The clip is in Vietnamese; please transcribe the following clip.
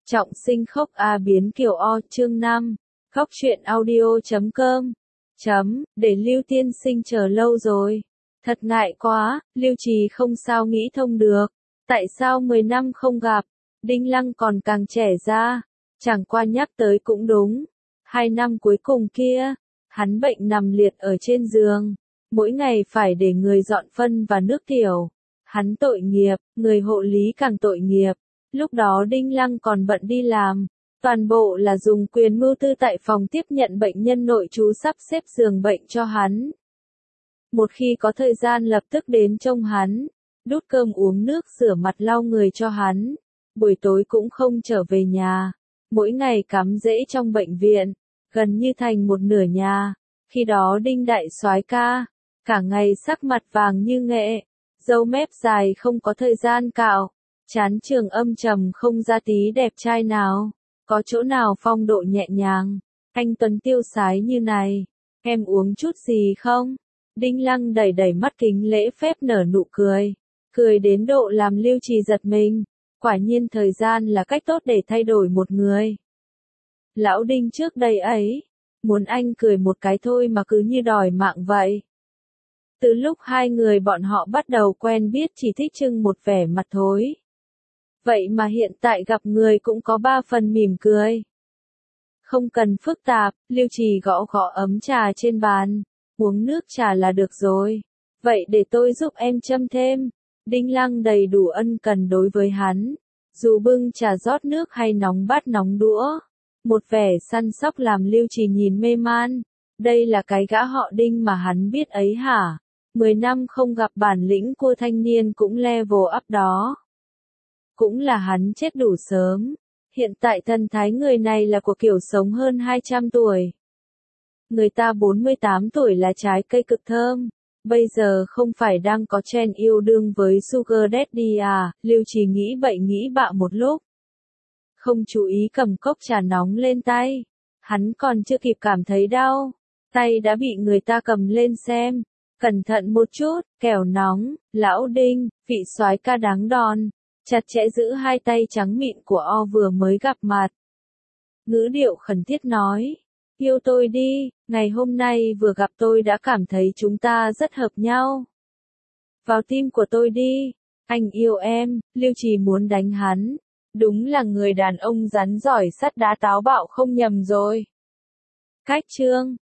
Trọng sinh khóc A biến kiểu O chương 5. Khóc chuyện audio.com. Để Lưu tiên sinh chờ lâu rồi. Thật ngại quá, Lưu Trì không sao nghĩ thông được. Tại sao 10 năm không gặp, Đinh Lăng còn càng trẻ ra. Chẳng qua nhắc tới cũng đúng. 2 năm cuối cùng kia, hắn bệnh nằm liệt ở trên giường. Mỗi ngày phải để người dọn phân và nước tiểu. Hắn tội nghiệp, người hộ lý càng tội nghiệp. Lúc đó Đinh Lăng còn bận đi làm, toàn bộ là dùng quyền mưu tư tại phòng tiếp nhận bệnh nhân nội trú sắp xếp giường bệnh cho hắn. Một khi có thời gian lập tức đến trông hắn, đút cơm uống nước rửa mặt lau người cho hắn, buổi tối cũng không trở về nhà, mỗi ngày cắm rễ trong bệnh viện, gần như thành một nửa nhà. Khi đó Đinh đại soái ca, cả ngày sắc mặt vàng như nghệ, râu mép dài không có thời gian cạo. Chán trường âm trầm không ra tí đẹp trai nào, có chỗ nào phong độ nhẹ nhàng, anh Tuấn tiêu sái như này, em uống chút gì không? Đinh Lăng đẩy đẩy mắt kính lễ phép nở nụ cười, cười đến độ làm Lưu Trì giật mình, quả nhiên thời gian là cách tốt để thay đổi một người. Lão Đinh trước đây ấy, muốn anh cười một cái thôi mà cứ như đòi mạng vậy. Từ lúc hai người bọn họ bắt đầu quen biết chỉ thích trưng một vẻ mặt thối. Vậy mà hiện tại gặp người cũng có 3 phần mỉm cười. Không cần phức tạp, Lưu Trì gõ gõ ấm trà trên bàn, uống nước trà là được rồi. Vậy để tôi giúp em châm thêm. Đinh Lăng đầy đủ ân cần đối với hắn, dù bưng trà rót nước hay nóng bát nóng đũa. Một vẻ săn sóc làm Lưu Trì nhìn mê man. Đây là cái gã họ Đinh mà hắn biết ấy hả? 10 năm không gặp bản lĩnh của thanh niên cũng level up đó. Cũng là hắn chết đủ sớm. Hiện tại thần thái người này là của kiểu sống hơn 200 tuổi. Người ta 48 tuổi là trái cây cực thơm. Bây giờ không phải đang có trend yêu đương với Sugar Daddy à? Lưu Trì nghĩ bậy nghĩ bạ một lúc. Không chú ý cầm cốc trà nóng lên tay. Hắn còn chưa kịp cảm thấy đau, tay đã bị người ta cầm lên xem. Cẩn thận một chút, kẻo nóng. Lão Đinh, vị soái ca đáng đòn, chặt chẽ giữ hai tay trắng mịn của O vừa mới gặp mặt. Ngữ điệu khẩn thiết nói, yêu tôi đi, ngày hôm nay vừa gặp tôi đã cảm thấy chúng ta rất hợp nhau. Vào tim của tôi đi, anh yêu em. Lưu Trì muốn đánh hắn. Đúng là người đàn ông rắn giỏi sắt đá táo bạo không nhầm rồi. Cách chương